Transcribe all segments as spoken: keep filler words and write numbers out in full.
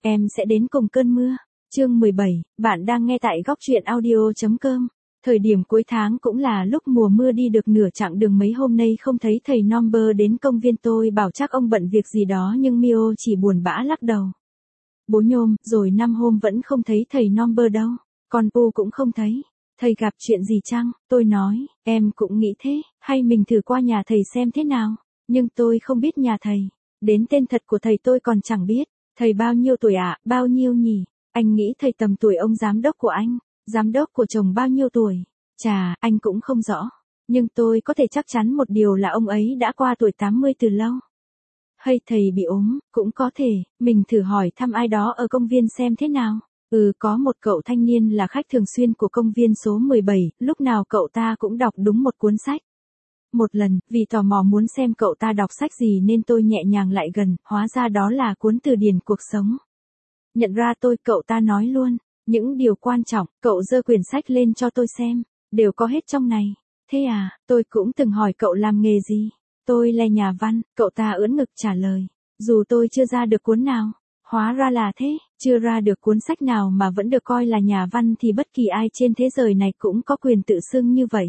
em sẽ đến cùng cơn mưa. Chương mười bảy, bạn đang nghe tại góc truyện audio chấm com. Thời điểm cuối tháng cũng là lúc mùa mưa, đi được nửa chặng đường mấy hôm nay không thấy thầy Number đến công viên, tôi bảo chắc ông bận việc gì đó nhưng Mio chỉ buồn bã lắc đầu. Bố nhôm, rồi năm hôm vẫn không thấy thầy Number đâu, còn Pu cũng không thấy. Thầy gặp chuyện gì chăng? Tôi nói, em cũng nghĩ thế, hay mình thử qua nhà thầy xem thế nào. Nhưng tôi không biết nhà thầy, đến tên thật của thầy tôi còn chẳng biết. Thầy bao nhiêu tuổi ạ? À? Bao nhiêu nhỉ? Anh nghĩ thầy tầm tuổi ông giám đốc của anh. Giám đốc của chồng bao nhiêu tuổi? Chà, anh cũng không rõ. Nhưng tôi có thể chắc chắn một điều là ông ấy đã qua tuổi tám mươi từ lâu. Hay thầy bị ốm, cũng có thể, mình thử hỏi thăm ai đó ở công viên xem thế nào. Ừ, có một cậu thanh niên là khách thường xuyên của công viên số mười bảy, lúc nào cậu ta cũng đọc đúng một cuốn sách. Một lần, vì tò mò muốn xem cậu ta đọc sách gì nên tôi nhẹ nhàng lại gần, hóa ra đó là cuốn từ điển cuộc sống. Nhận ra tôi, cậu ta nói luôn, những điều quan trọng, cậu giơ quyển sách lên cho tôi xem, đều có hết trong này. Thế à, tôi cũng từng hỏi cậu làm nghề gì. Tôi là nhà văn, cậu ta ưỡn ngực trả lời, dù tôi chưa ra được cuốn nào. Hóa ra là thế, chưa ra được cuốn sách nào mà vẫn được coi là nhà văn thì bất kỳ ai trên thế giới này cũng có quyền tự xưng như vậy.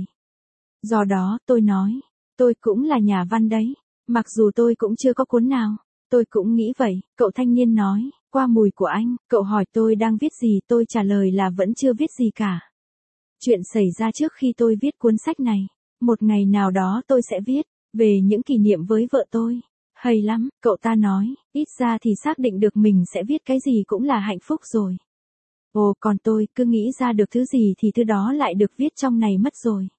Do đó, tôi nói, tôi cũng là nhà văn đấy, mặc dù tôi cũng chưa có cuốn nào. Tôi cũng nghĩ vậy, cậu thanh niên nói, qua mùi của anh. Cậu hỏi tôi đang viết gì, tôi trả lời là vẫn chưa viết gì cả. Chuyện xảy ra trước khi tôi viết cuốn sách này. Một ngày nào đó tôi sẽ viết về những kỷ niệm với vợ tôi. Hay lắm, cậu ta nói, ít ra thì xác định được mình sẽ viết cái gì cũng là hạnh phúc rồi. Ồ, còn tôi cứ nghĩ ra được thứ gì thì thứ đó lại được viết trong này mất rồi.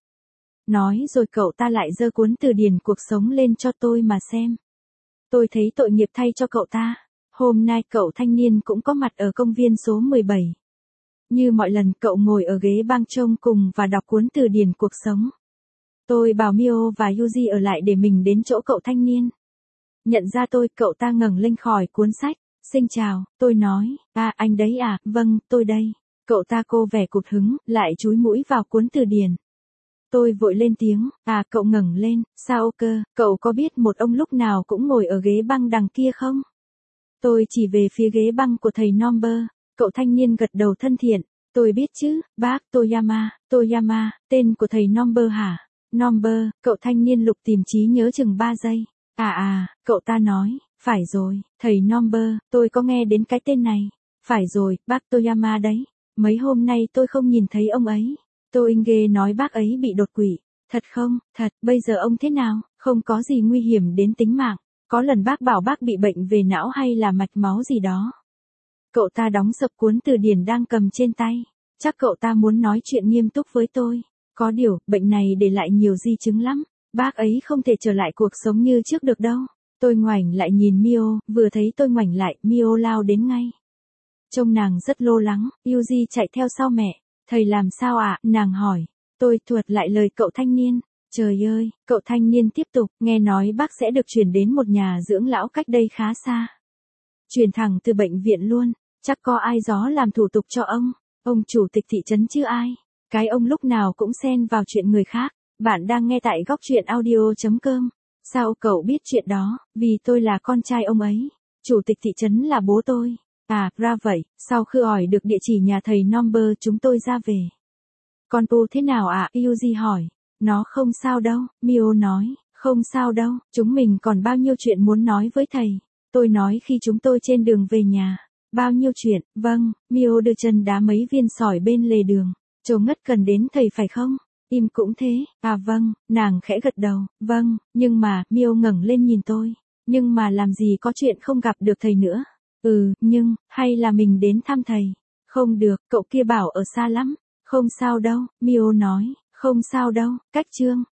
Nói rồi cậu ta lại giơ cuốn từ điển cuộc sống lên cho tôi mà xem. Tôi thấy tội nghiệp thay cho cậu ta. Hôm nay cậu thanh niên cũng có mặt ở công viên số mười bảy. Như mọi lần, cậu ngồi ở ghế băng trông cùng và đọc cuốn từ điển cuộc sống. Tôi bảo Mio và Yuji ở lại để mình đến chỗ cậu thanh niên. Nhận ra tôi, cậu ta ngẩng lên khỏi cuốn sách. Xin chào, tôi nói, à anh đấy à, vâng, tôi đây. Cậu ta cô vẻ cụt hứng, lại chúi mũi vào cuốn từ điển. Tôi vội lên tiếng, à cậu ngẩng lên, sao cơ, cậu có biết một ông lúc nào cũng ngồi ở ghế băng đằng kia không? Tôi chỉ về phía ghế băng của thầy Number, cậu thanh niên gật đầu thân thiện, tôi biết chứ, bác Toyama, Toyama, tên của thầy Number hả? Number, cậu thanh niên lục tìm trí nhớ chừng ba giây, à à, cậu ta nói, phải rồi, thầy Number, tôi có nghe đến cái tên này, phải rồi, bác Toyama đấy, mấy hôm nay tôi không nhìn thấy ông ấy. Tôi nghe nói bác ấy bị đột quỵ. Thật không? Thật, bây giờ ông thế nào? Không có gì nguy hiểm đến tính mạng. Có lần bác bảo bác bị bệnh về não hay là mạch máu gì đó. Cậu ta đóng sập cuốn từ điển đang cầm trên tay. Chắc cậu ta muốn nói chuyện nghiêm túc với tôi. Có điều, bệnh này để lại nhiều di chứng lắm. Bác ấy không thể trở lại cuộc sống như trước được đâu. Tôi ngoảnh lại nhìn Mio, vừa thấy tôi ngoảnh lại, Mio lao đến ngay. Trông nàng rất lo lắng, Yuji chạy theo sau mẹ. Thầy làm sao ạ? À? Nàng hỏi. Tôi thuật lại lời cậu thanh niên. Trời ơi, cậu thanh niên tiếp tục, nghe nói bác sẽ được chuyển đến một nhà dưỡng lão cách đây khá xa. Chuyển thẳng từ bệnh viện luôn, chắc có ai gió làm thủ tục cho ông, ông chủ tịch thị trấn chứ ai. Cái ông lúc nào cũng xen vào chuyện người khác. Bạn đang nghe tại góc truyện audio chấm com. Sao cậu biết chuyện đó? Vì tôi là con trai ông ấy. Chủ tịch thị trấn là bố tôi. À, ra vậy, sau khi hỏi được địa chỉ nhà thầy Number chúng tôi ra về. Con Pu thế nào ạ? À? Yuji hỏi. Nó không sao đâu, Mio nói, không sao đâu, chúng mình còn bao nhiêu chuyện muốn nói với thầy. Tôi nói khi chúng tôi trên đường về nhà. Bao nhiêu chuyện, vâng, Mio đưa chân đá mấy viên sỏi bên lề đường. Trông ngất cần đến thầy phải không? Im cũng thế, à vâng, nàng khẽ gật đầu, vâng, nhưng mà, Mio ngẩng lên nhìn tôi. Nhưng mà làm gì có chuyện không gặp được thầy nữa. Ừ, nhưng, hay là mình đến thăm thầy? Không được, cậu kia bảo ở xa lắm. Không sao đâu, Mio nói, không sao đâu, cách chương.